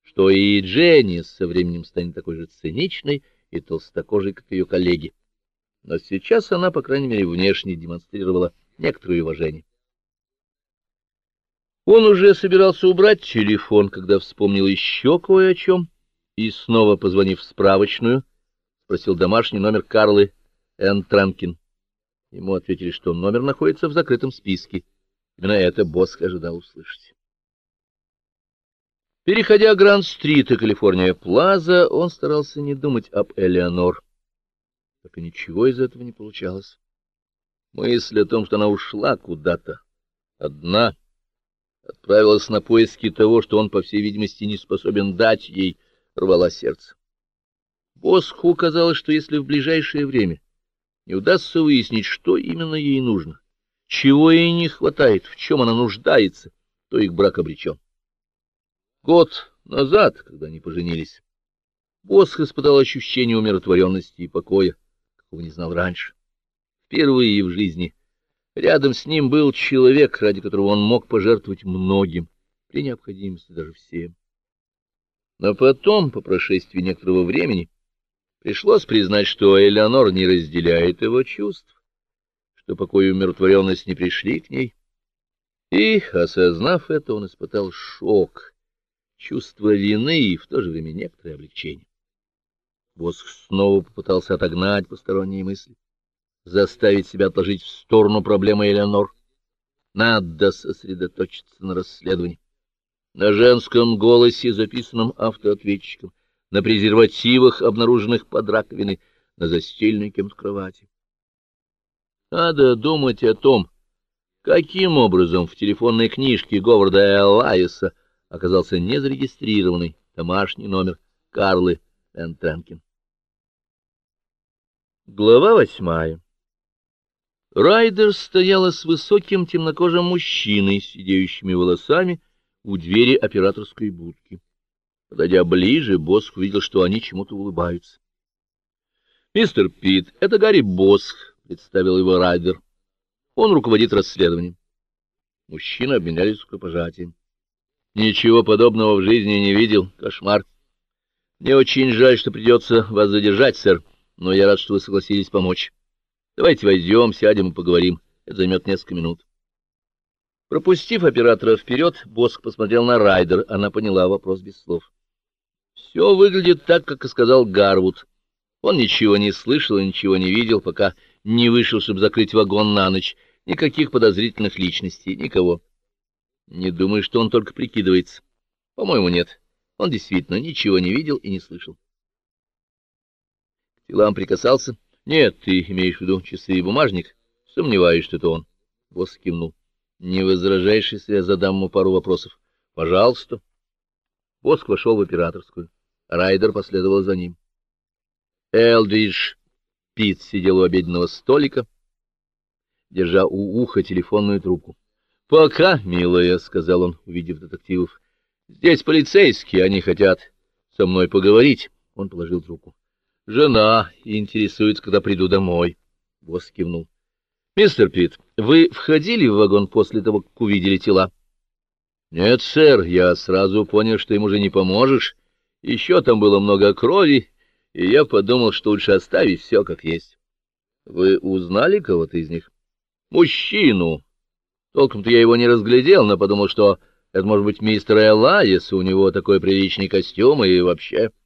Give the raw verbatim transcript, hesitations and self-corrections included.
что и Дженни со временем станет такой же циничной и толстокожей, как ее коллеги. Но сейчас она, по крайней мере, внешне демонстрировала некоторое уважение. Он уже собирался убрать телефон, когда вспомнил еще кое о чем, и, снова позвонив в справочную, спросил домашний номер Карлы Энн Транкин. Ему ответили, что номер находится в закрытом списке. Именно это Босх ожидал услышать. Переходя Гранд-стрит и Калифорния-Плаза, он старался не думать об Элеонор. Так и ничего из этого не получалось. Мысль о том, что она ушла куда-то, одна, отправилась на поиски того, что он, по всей видимости, не способен дать ей, рвала сердце. Босху казалось, что если в ближайшее время не удастся выяснить, что именно ей нужно, чего ей не хватает, в чем она нуждается, то их брак обречен. Год назад, когда они поженились, Босх испытал ощущение умиротворенности и покоя, какого не знал раньше. Впервые в жизни рядом с ним был человек, ради которого он мог пожертвовать многим, при необходимости даже всем. Но потом, по прошествии некоторого времени, пришлось признать, что Элеонор не разделяет его чувств, что покой и умиротворенность не пришли к ней. И, осознав это, он испытал шок, чувство вины и в то же время некоторое облегчение. Босх снова попытался отогнать посторонние мысли, заставить себя отложить в сторону проблемы Элеонор. Надо сосредоточиться на расследовании, на женском голосе, записанном автоответчиком, на презервативах, обнаруженных под раковиной, на застеленной кем-то кровати. Надо думать о том, каким образом в телефонной книжке Говарда Элайеса оказался незарегистрированный домашний номер Карлы Энн Транкин. Глава восьмая. Райдер стояла с высоким темнокожим мужчиной с сидеющими волосами у двери операторской будки. Подойдя ближе, Босх увидел, что они чему-то улыбаются. — Мистер Питт, это Гарри Босх, — представил его Райдер. Он руководит расследованием. Мужчины обменялись рукопожатием. — Ничего подобного в жизни не видел. Кошмар. Мне очень жаль, что придется вас задержать, сэр, но я рад, что вы согласились помочь. Давайте войдем, сядем и поговорим. Это займет несколько минут. Пропустив оператора вперед, Босх посмотрел на Райдер. Она поняла вопрос без слов. Все выглядит так, как и сказал Гарвуд. Он ничего не слышал и ничего не видел, пока не вышел, чтобы закрыть вагон на ночь. Никаких подозрительных личностей, никого. Не думаю, что он только прикидывается. По-моему, нет. Он действительно ничего не видел и не слышал. К телам прикасался? Нет, ты имеешь в виду часы и бумажник? Сомневаюсь, что это он. Босх кивнул. Не возражаешь, если я задам ему пару вопросов? Пожалуйста. Босх вошел в операторскую. Райдер последовал за ним. Элдридж Питт сидел у обеденного столика, держа у уха телефонную трубку. — Пока, милая, — сказал он, увидев детективов. — Здесь полицейские, они хотят со мной поговорить. Он положил трубку. — Жена интересуется, когда приду домой. Босх кивнул. — Мистер Питт, вы входили в вагон после того, как увидели тела? — Нет, сэр, я сразу понял, что им уже не поможешь. Еще там было много крови, и я подумал, что лучше оставить все как есть. — Вы узнали кого-то из них? — Мужчину. Толком-то я его не разглядел, но подумал, что это может быть мистер Элайес, у него такой приличный костюм и вообще...